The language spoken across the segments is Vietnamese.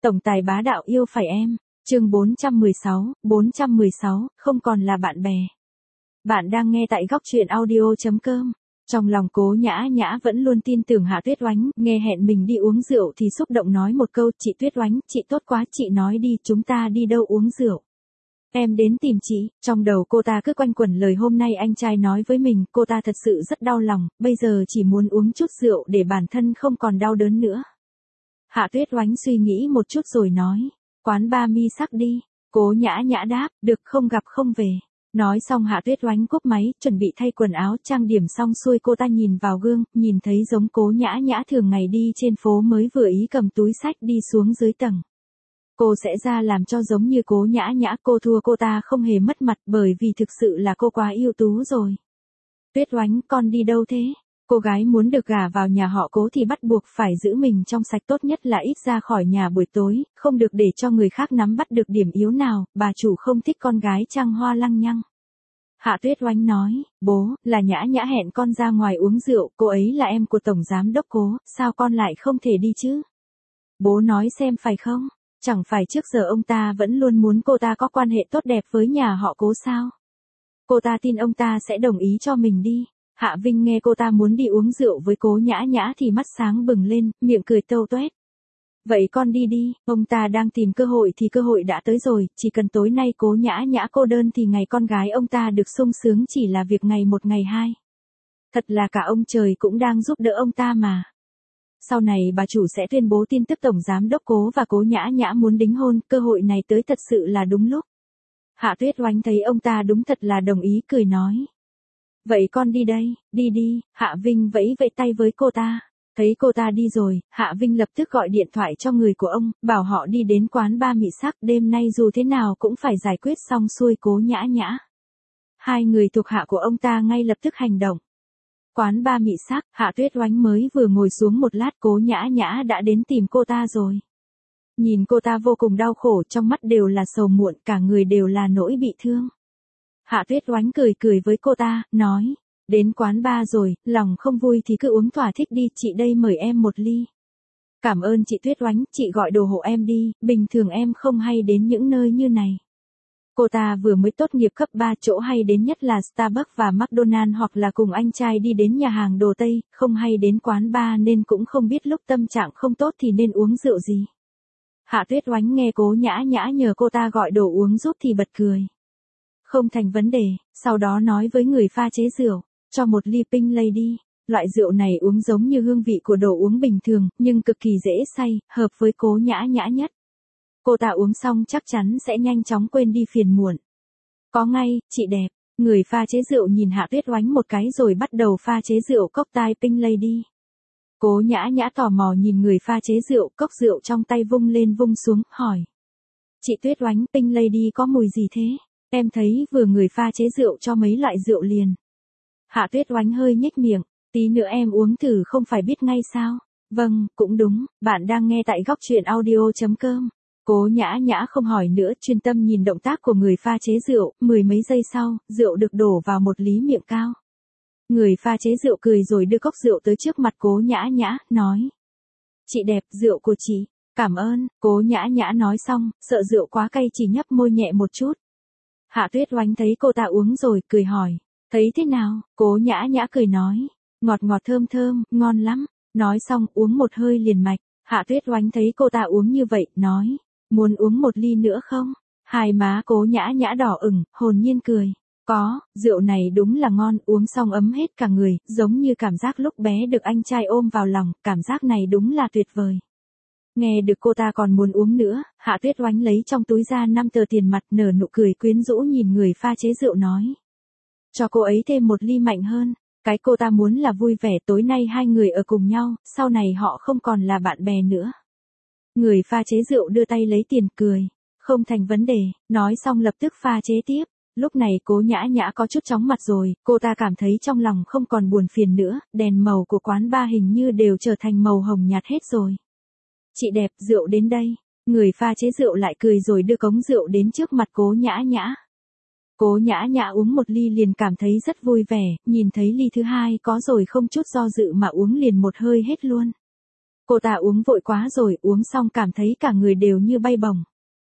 Tổng tài bá đạo yêu phải em. Chương 416, không còn là bạn bè. Bạn đang nghe tại góc truyện audio.com. Trong lòng Cố Nhã Nhã vẫn luôn tin tưởng Hạ Tuyết Oánh, nghe hẹn mình đi uống rượu thì xúc động nói một câu, chị Tuyết Oánh, chị tốt quá, chị nói đi, chúng ta đi đâu uống rượu. Em đến tìm chị. Trong đầu cô ta cứ quanh quẩn lời hôm nay anh trai nói với mình, cô ta thật sự rất đau lòng, bây giờ chỉ muốn uống chút rượu để bản thân không còn đau đớn nữa. Hạ Tuyết Oánh suy nghĩ một chút rồi nói, quán ba mi sắc đi. Cố Nhã Nhã đáp, được, không gặp không về. Nói xong Hạ Tuyết Oánh cúp máy, chuẩn bị thay quần áo, trang điểm xong xuôi cô ta nhìn vào gương, nhìn thấy giống Cố Nhã Nhã thường ngày đi trên phố mới vừa ý cầm túi xách đi xuống dưới tầng. Cô sẽ ra làm cho giống như Cố Nhã Nhã, cô thua cô ta không hề mất mặt bởi vì thực sự là cô quá ưu tú rồi. Tuyết Oánh, con đi đâu thế? Cô gái muốn được gả vào nhà họ Cố thì bắt buộc phải giữ mình trong sạch, tốt nhất là ít ra khỏi nhà buổi tối, không được để cho người khác nắm bắt được điểm yếu nào, bà chủ không thích con gái trăng hoa lăng nhăng. Hạ Tuyết Oánh nói, bố, là Nhã Nhã hẹn con ra ngoài uống rượu, cô ấy là em của Tổng Giám Đốc Cố, sao con lại không thể đi chứ? Bố nói xem phải không? Chẳng phải trước giờ ông ta vẫn luôn muốn cô ta có quan hệ tốt đẹp với nhà họ Cố sao? Cô ta tin ông ta sẽ đồng ý cho mình đi. Hạ Vinh nghe cô ta muốn đi uống rượu với Cố Nhã Nhã thì mắt sáng bừng lên, miệng cười tâu toét. Vậy con đi đi, ông ta đang tìm cơ hội thì cơ hội đã tới rồi, chỉ cần tối nay Cố Nhã Nhã cô đơn thì ngày con gái ông ta được sung sướng chỉ là việc ngày một ngày hai. Thật là cả ông trời cũng đang giúp đỡ ông ta mà. Sau này bà chủ sẽ tuyên bố tin tức Tổng Giám Đốc Cố và Cố Nhã Nhã muốn đính hôn, cơ hội này tới thật sự là đúng lúc. Hạ Tuyết Oánh thấy ông ta đúng thật là đồng ý, cười nói. Vậy con đi đây, đi đi. Hạ Vinh vẫy vẫy tay với cô ta. Thấy cô ta đi rồi, Hạ Vinh lập tức gọi điện thoại cho người của ông, bảo họ đi đến quán ba mị sắc, đêm nay dù thế nào cũng phải giải quyết xong xuôi Cố Nhã Nhã. Hai người thuộc hạ của ông ta ngay lập tức hành động. Quán ba mị sắc, Hạ Tuyết Oánh mới vừa ngồi xuống một lát, Cố Nhã Nhã đã đến tìm cô ta rồi. Nhìn cô ta vô cùng đau khổ, trong mắt đều là sầu muộn, cả người đều là nỗi bị thương. Hạ Tuyết Oánh cười cười với cô ta, nói, đến quán ba rồi, lòng không vui thì cứ uống thỏa thích đi, chị đây mời em một ly. Cảm ơn chị Tuyết Oánh, chị gọi đồ hộ em đi, bình thường em không hay đến những nơi như này. Cô ta vừa mới tốt nghiệp cấp 3, chỗ hay đến nhất là Starbucks và McDonald's hoặc là cùng anh trai đi đến nhà hàng đồ Tây, không hay đến quán bar nên cũng không biết lúc tâm trạng không tốt thì nên uống rượu gì. Hạ Tuyết Oánh nghe Cố Nhã Nhã nhờ cô ta gọi đồ uống giúp thì bật cười. Không thành vấn đề, sau đó nói với người pha chế rượu, cho một ly Pink Lady. Loại rượu này uống giống như hương vị của đồ uống bình thường, nhưng cực kỳ dễ say, hợp với Cố Nhã Nhã nhất. Cô ta uống xong chắc chắn sẽ nhanh chóng quên đi phiền muộn. Có ngay, chị đẹp. Người pha chế rượu nhìn Hạ Tuyết Oánh một cái rồi bắt đầu pha chế rượu cocktail Pink Lady. Cố Nhã Nhã tò mò nhìn người pha chế rượu, cốc rượu trong tay vung lên vung xuống, hỏi. Chị Tuyết Oánh, Pink Lady có mùi gì thế? Em thấy vừa người pha chế rượu cho mấy loại rượu liền. Hạ Tuyết Oánh hơi nhếch miệng, tí nữa em uống thử không phải biết ngay sao? Vâng, cũng đúng, bạn đang nghe tại góc truyện audio.com. Cố Nhã Nhã không hỏi nữa, chuyên tâm nhìn động tác của người pha chế rượu, mười mấy giây sau, rượu được đổ vào một ly miệng cao. Người pha chế rượu cười rồi đưa cốc rượu tới trước mặt Cố Nhã Nhã, nói. Chị đẹp, rượu của chị. Cảm ơn. Cố Nhã Nhã nói xong, sợ rượu quá cay chỉ nhấp môi nhẹ một chút. Hạ Tuyết Oánh thấy cô ta uống rồi, cười hỏi. Thấy thế nào? Cố Nhã Nhã cười nói. Ngọt ngọt thơm thơm, ngon lắm. Nói xong, uống một hơi liền mạch. Hạ Tuyết Oánh thấy cô ta uống như vậy, nói. Muốn uống một ly nữa không? Hai má Cố Nhã Nhã đỏ ửng, hồn nhiên cười. Có, rượu này đúng là ngon, uống xong ấm hết cả người, giống như cảm giác lúc bé được anh trai ôm vào lòng, cảm giác này đúng là tuyệt vời. Nghe được cô ta còn muốn uống nữa, Hạ Tuyết Oánh lấy trong túi ra 5 tờ tiền mặt, nở nụ cười quyến rũ nhìn người pha chế rượu nói. Cho cô ấy thêm một ly mạnh hơn, cái cô ta muốn là vui vẻ, tối nay hai người ở cùng nhau, sau này họ không còn là bạn bè nữa. Người pha chế rượu đưa tay lấy tiền, cười. Không thành vấn đề, nói xong lập tức pha chế tiếp. Lúc này Cố Nhã Nhã có chút chóng mặt rồi, cô ta cảm thấy trong lòng không còn buồn phiền nữa, đèn màu của quán bar hình như đều trở thành màu hồng nhạt hết rồi. Chị đẹp, rượu đến đây. Người pha chế rượu lại cười rồi đưa cống rượu đến trước mặt Cố Nhã Nhã. Cố Nhã Nhã uống một ly liền cảm thấy rất vui vẻ, nhìn thấy ly thứ hai có rồi không chút do dự mà uống liền một hơi hết luôn. Cô ta uống vội quá rồi, uống xong cảm thấy cả người đều như bay bổng.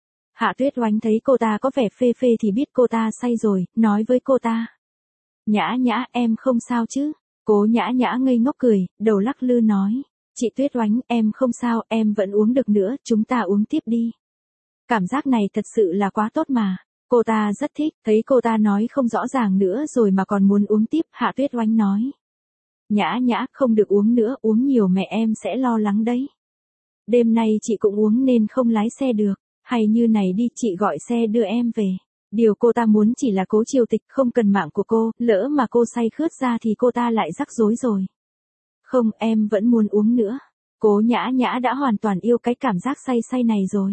Hạ Tuyết Oánh thấy cô ta có vẻ phê phê thì biết cô ta say rồi, nói với cô ta. Nhã Nhã, em không sao chứ? Cố Nhã Nhã ngây ngốc cười, đầu lắc lư nói. Chị Tuyết Oánh, em không sao, em vẫn uống được nữa, chúng ta uống tiếp đi. Cảm giác này thật sự là quá tốt mà. Cô ta rất thích, thấy cô ta nói không rõ ràng nữa rồi mà còn muốn uống tiếp, Hạ Tuyết Oánh nói. Nhã Nhã, không được uống nữa, uống nhiều mẹ em sẽ lo lắng đấy. Đêm nay chị cũng uống nên không lái xe được, hay như này đi, chị gọi xe đưa em về. Điều cô ta muốn chỉ là Cố Triều Tịch, không cần mạng của cô, lỡ mà cô say khướt ra thì cô ta lại rắc rối rồi. Không, em vẫn muốn uống nữa. Cố Nhã Nhã đã hoàn toàn yêu cái cảm giác say say này rồi.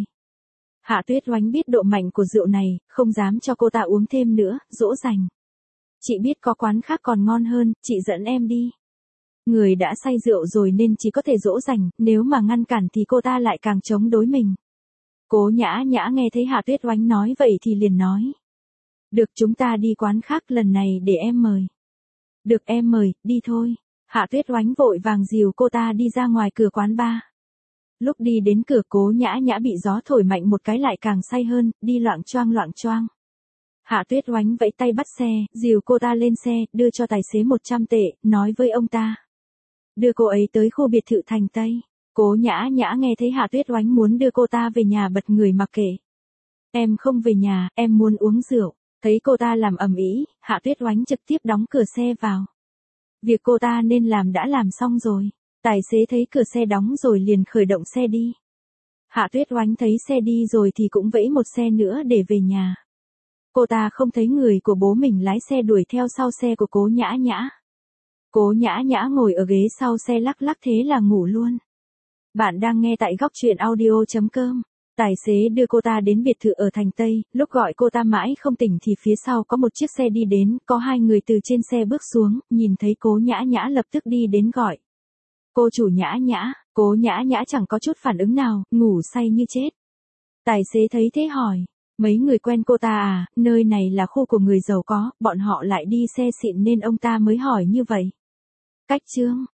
Hạ Tuyết Oánh biết độ mạnh của rượu này, không dám cho cô ta uống thêm nữa, dỗ dành. Chị biết có quán khác còn ngon hơn, chị dẫn em đi. Người đã say rượu rồi nên chỉ có thể dỗ dành, nếu mà ngăn cản thì cô ta lại càng chống đối mình. Cố Nhã Nhã nghe thấy Hạ Tuyết Oánh nói vậy thì liền nói. Được, chúng ta đi quán khác, lần này để em mời. Được, em mời, đi thôi. Hạ Tuyết Oánh vội vàng dìu cô ta đi ra ngoài cửa quán bar. Lúc đi đến cửa, Cố Nhã Nhã bị gió thổi mạnh một cái lại càng say hơn, đi loạng choang. Hạ Tuyết Oánh vẫy tay bắt xe, dìu cô ta lên xe, đưa cho tài xế 100 tệ, nói với ông ta. Đưa cô ấy tới khu biệt thự Thành Tây. Cố Nhã Nhã nghe thấy Hạ Tuyết Oánh muốn đưa cô ta về nhà bật người mặc kệ. Em không về nhà, em muốn uống rượu. Thấy cô ta làm ầm ĩ, Hạ Tuyết Oánh trực tiếp đóng cửa xe vào. Việc cô ta nên làm đã làm xong rồi. Tài xế thấy cửa xe đóng rồi liền khởi động xe đi. Hạ Tuyết Oánh thấy xe đi rồi thì cũng vẫy một xe nữa để về nhà. Cô ta không thấy người của bố mình lái xe đuổi theo sau xe của Cố Nhã Nhã. Cố Nhã Nhã ngồi ở ghế sau xe lắc lắc thế là ngủ luôn. Bạn đang nghe tại góc truyện audio.com. Tài xế đưa cô ta đến biệt thự ở Thành Tây, lúc gọi cô ta mãi không tỉnh thì phía sau có một chiếc xe đi đến, có hai người từ trên xe bước xuống, nhìn thấy Cố Nhã Nhã lập tức đi đến gọi. Cô chủ Nhã Nhã, Cố Nhã Nhã chẳng có chút phản ứng nào, ngủ say như chết. Tài xế thấy thế hỏi, mấy người quen cô ta à, nơi này là khu của người giàu có, bọn họ lại đi xe xịn nên ông ta mới hỏi như vậy. Cách chương